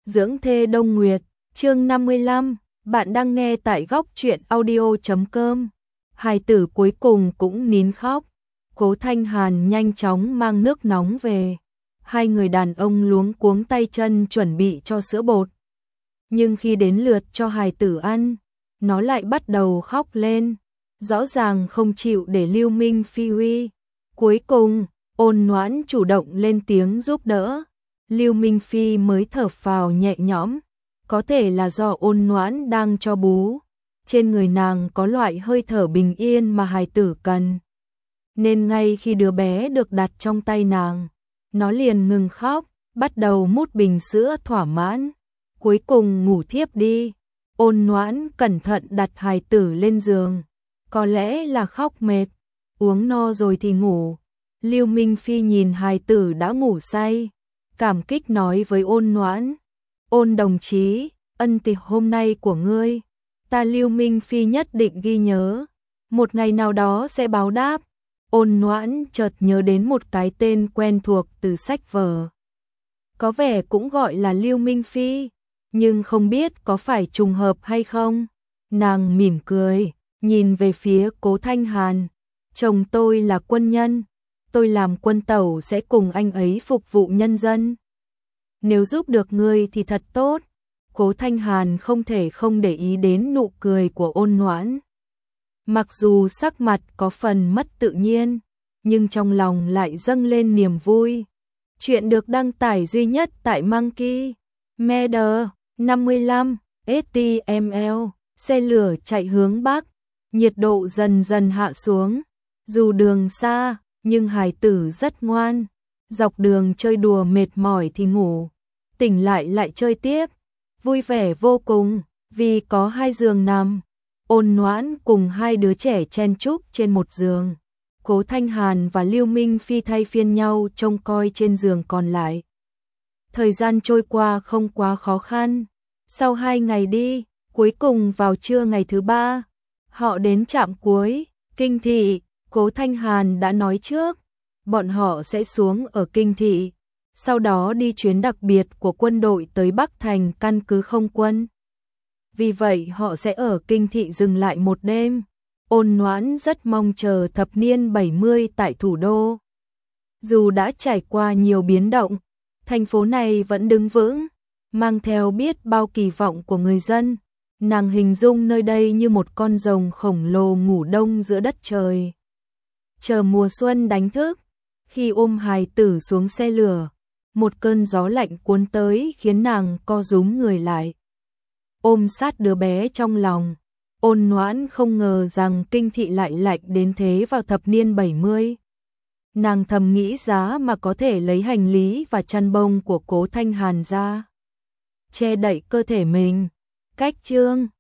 Dưỡng thê Đông Nguyệt, chương 55, bạn đang nghe tại góc truyện audio.com. Hài tử cuối cùng cũng nín khóc. Cố Thanh Hàn nhanh chóng mang nước nóng về. Hai người đàn ông luống cuống tay chân chuẩn bị cho sữa bột. Nhưng khi đến lượt cho hài tử ăn, nó lại bắt đầu khóc lên. Rõ ràng không chịu để Lưu Minh Phi uy. Cuối cùng, Ôn Noãn chủ động lên tiếng giúp đỡ. Lưu Minh Phi mới thở phào nhẹ nhõm, có thể là do Ôn Noãn đang cho bú, trên người nàng có loại hơi thở bình yên mà hài tử cần. Nên ngay khi đứa bé được đặt trong tay nàng, nó liền ngừng khóc, bắt đầu mút bình sữa thỏa mãn, cuối cùng ngủ thiếp đi. Ôn Noãn cẩn thận đặt hài tử lên giường, có lẽ là khóc mệt, uống no rồi thì ngủ. Lưu Minh Phi nhìn hài tử đã ngủ say, cảm kích nói với Ôn Noãn: Ôn đồng chí, ân tình hôm nay của ngươi, ta Lưu Minh Phi nhất định ghi nhớ, một ngày nào đó sẽ báo đáp. Ôn Noãn chợt nhớ đến một cái tên quen thuộc từ sách vở. Có vẻ cũng gọi là Lưu Minh Phi, nhưng không biết có phải trùng hợp hay không. Nàng mỉm cười, nhìn về phía Cố Thanh Hàn: chồng tôi là quân nhân, tôi làm quân tẩu sẽ cùng anh ấy phục vụ nhân dân. Nếu giúp được ngươi thì thật tốt. Cố Thanh Hàn không thể không để ý đến nụ cười của Ôn Noãn. Mặc dù sắc mặt có phần mất tự nhiên, nhưng trong lòng lại dâng lên niềm vui. Chuyện được đăng tải duy nhất tại Monkey Media 55 HTML. Xe lửa chạy hướng Bắc, nhiệt độ dần dần hạ xuống. Dù đường xa, nhưng hài tử rất ngoan. Dọc đường chơi đùa mệt mỏi thì ngủ, tỉnh lại chơi tiếp, vui vẻ vô cùng, vì có hai giường nằm. Ôn Noãn cùng hai đứa trẻ chen chúc trên một giường. Cố Thanh Hàn và Lưu Minh Phi thay phiên nhau trông coi trên giường còn lại. Thời gian trôi qua không quá khó khăn. Sau 2 ngày đi, cuối cùng vào trưa ngày thứ 3, họ đến trạm cuối, Kinh Thị. Cố Thanh Hàn đã nói trước, bọn họ sẽ xuống ở Kinh Thị, sau đó đi chuyến đặc biệt của quân đội tới Bắc Thành căn cứ không quân. Vì vậy họ sẽ ở Kinh Thị dừng lại một đêm. Ôn Noãn rất mong chờ thập niên 70 tại thủ đô. Dù đã trải qua nhiều biến động, thành phố này vẫn đứng vững, mang theo biết bao kỳ vọng của người dân. Nàng hình dung nơi đây như một con rồng khổng lồ ngủ đông giữa đất trời, chờ mùa xuân đánh thức. Khi ôm hài tử xuống xe lửa, một cơn gió lạnh cuốn tới khiến nàng co rúm người lại. Ôm sát đứa bé trong lòng, Ôn Noãn không ngờ rằng Kinh Thị lại lạnh đến thế vào thập niên 70. Nàng thầm nghĩ giá mà có thể lấy hành lý và chăn bông của Cố Thanh Hàn ra, che đậy cơ thể mình. Cách chương